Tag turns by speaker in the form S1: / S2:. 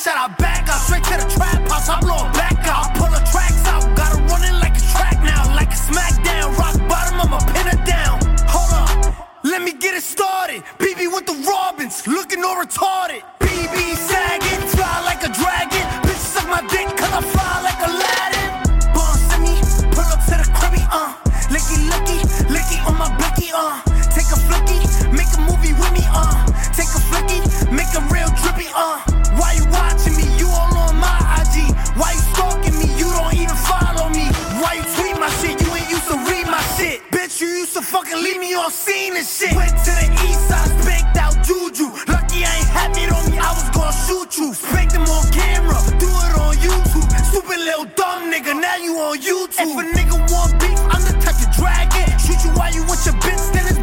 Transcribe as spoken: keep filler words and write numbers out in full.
S1: shot, I back out. Straight to the trap house, I blow it back out. I pull the tracks out, got her running like a track now. Like a smackdown, rock bottom, I'ma pin her down. Hold up, let me get it started. B B with the Robins, looking all retarded. B B sagging, fly like a dragon. Bitches suck my dick, cause I fly like Aladdin. Bone send me, pull up to the cribby, uh. Licky, licky, licky on my blicky, uh. Take a flicky, make a movie with me, uh. Take a flicky, make a real drippy, uh. Why you watching me? You all on my I G. Why you stalking me? You don't even follow me. Why you tweet my shit? You ain't used to read my shit. Bitch, you used to fucking leave me on scene and shit. Went to the east side, spanked out Juju. Lucky I ain't had it on me, I was gonna shoot you. Spanked him on camera, do it on YouTube. Stupid little dumb nigga, now you on YouTube. If a nigga want beef, I'm the type to drag it. Shoot you while you with your bitch, then it's